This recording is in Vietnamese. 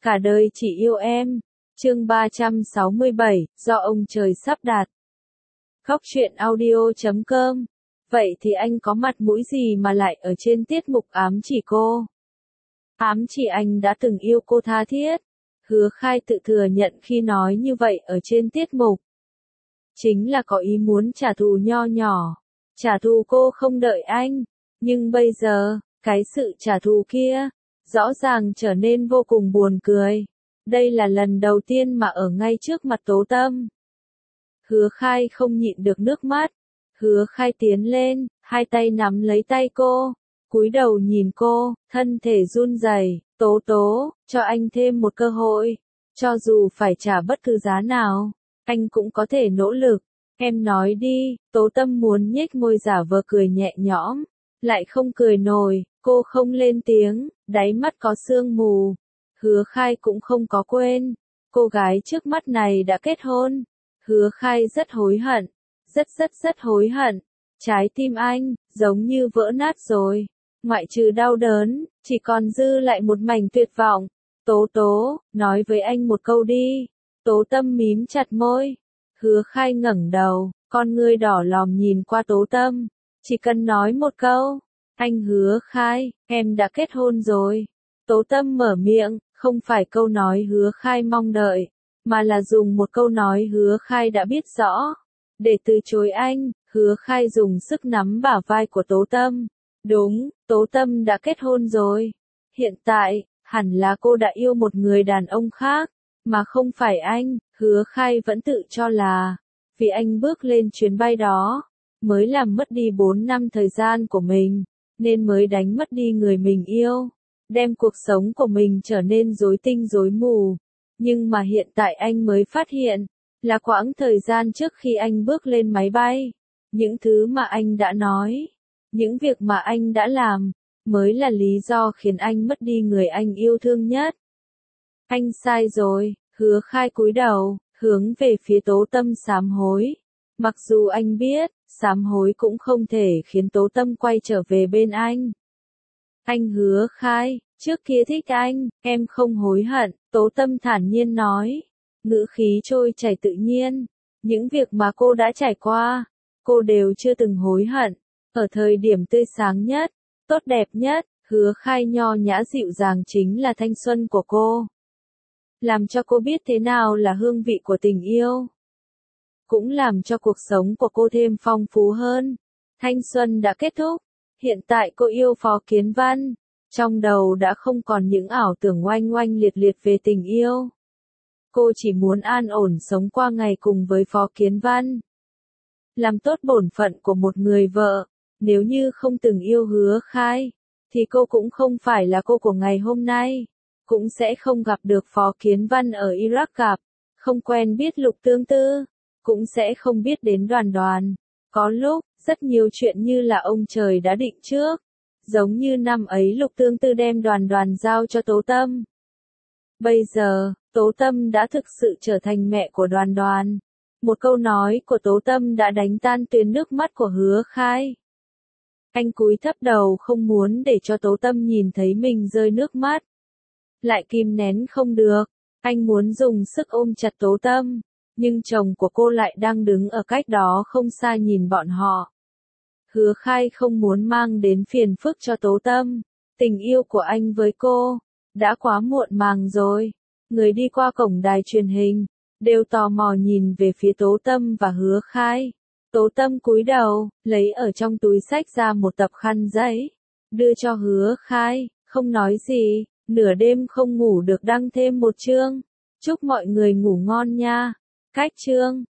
Cả đời chỉ yêu em. Chương 367, do ông trời sắp đặt. Khóc chuyện audio.com. Vậy thì anh có mặt mũi gì mà lại ở trên tiết mục ám chỉ cô? Ám chỉ anh đã từng yêu cô tha thiết. Hứa Khai tự thừa nhận khi nói như vậy ở trên tiết mục. Chính là có ý muốn trả thù nho nhỏ. Trả thù cô không đợi anh. Nhưng bây giờ, cái sự trả thù kia, rõ ràng trở nên vô cùng buồn cười. Đây là lần đầu tiên mà ở ngay trước mặt Tố Tâm. Hứa Khai không nhịn được nước mắt. Hứa Khai tiến lên, hai tay nắm lấy tay cô, cúi đầu nhìn cô, thân thể run rẩy. Tố Tố, cho anh thêm một cơ hội. Cho dù phải trả bất cứ giá nào, anh cũng có thể nỗ lực. Em nói đi. Tố Tâm muốn nhếch môi giả vờ cười nhẹ nhõm, lại không cười nổi. Cô không lên tiếng, đáy mắt có sương mù. Hứa Khai cũng không có quên. Cô gái trước mắt này đã kết hôn. Hứa Khai rất hối hận. Rất hối hận. Trái tim anh, giống như vỡ nát rồi. Ngoại trừ đau đớn, chỉ còn dư lại một mảnh tuyệt vọng. Tố Tố, nói với anh một câu đi. Tố Tâm mím chặt môi. Hứa Khai ngẩng đầu, con ngươi đỏ lòm nhìn qua Tố Tâm. Chỉ cần nói một câu. Anh Hứa Khai, em đã kết hôn rồi. Tố Tâm mở miệng, không phải câu nói Hứa Khai mong đợi, mà là dùng một câu nói Hứa Khai đã biết rõ. Để từ chối anh, Hứa Khai dùng sức nắm bả vai của Tố Tâm. Đúng, Tố Tâm đã kết hôn rồi. Hiện tại, hẳn là cô đã yêu một người đàn ông khác, mà không phải anh. Hứa Khai vẫn tự cho là, vì anh bước lên chuyến bay đó, mới làm mất đi 4 năm thời gian của mình, nên mới đánh mất đi người mình yêu, đem cuộc sống của mình trở nên rối tinh rối mù. Nhưng mà hiện tại anh mới phát hiện, là quãng thời gian trước khi anh bước lên máy bay, những thứ mà anh đã nói, những việc mà anh đã làm, mới là lý do khiến anh mất đi người anh yêu thương nhất. Anh sai rồi. Hứa Khai cúi đầu, hướng về phía Tố Tâm sám hối. Mặc dù anh biết, sám hối cũng không thể khiến Tố Tâm quay trở về bên anh. Anh Hứa Khai, trước kia thích anh, em không hối hận. Tố Tâm thản nhiên nói, ngữ khí trôi chảy tự nhiên. Những việc mà cô đã trải qua, cô đều chưa từng hối hận. Ở thời điểm tươi sáng nhất, tốt đẹp nhất, Hứa Khai nho nhã dịu dàng chính là thanh xuân của cô. Làm cho cô biết thế nào là hương vị của tình yêu. Cũng làm cho cuộc sống của cô thêm phong phú hơn. Thanh xuân đã kết thúc. Hiện tại cô yêu Phó Kiến Văn. Trong đầu đã không còn những ảo tưởng oanh oanh liệt liệt về tình yêu. Cô chỉ muốn an ổn sống qua ngày cùng với Phó Kiến Văn. Làm tốt bổn phận của một người vợ. Nếu như không từng yêu Hứa Khai, thì cô cũng không phải là cô của ngày hôm nay. Cũng sẽ không gặp được Phó Kiến Văn ở Iraq gặp, không quen biết Lục Tương Tư, cũng sẽ không biết đến Đoàn Đoàn. Có lúc, rất nhiều chuyện như là ông trời đã định trước. Giống như năm ấy Lục Tương Tư đem Đoàn Đoàn giao cho Tố Tâm. Bây giờ, Tố Tâm đã thực sự trở thành mẹ của Đoàn Đoàn. Một câu nói của Tố Tâm đã đánh tan tuyến nước mắt của Hứa Khai. Anh cúi thấp đầu không muốn để cho Tố Tâm nhìn thấy mình rơi nước mắt. Lại kìm nén không được, anh muốn dùng sức ôm chặt Tố Tâm, nhưng chồng của cô lại đang đứng ở cách đó không xa nhìn bọn họ. Hứa Khai không muốn mang đến phiền phức cho Tố Tâm, tình yêu của anh với cô, đã quá muộn màng rồi. Người đi qua cổng đài truyền hình, đều tò mò nhìn về phía Tố Tâm và Hứa Khai. Tố Tâm cúi đầu, lấy ở trong túi xách ra một tập khăn giấy, đưa cho Hứa Khai, không nói gì. Nửa đêm không ngủ được đăng thêm một chương. Chúc mọi người ngủ ngon nha. Cách chương.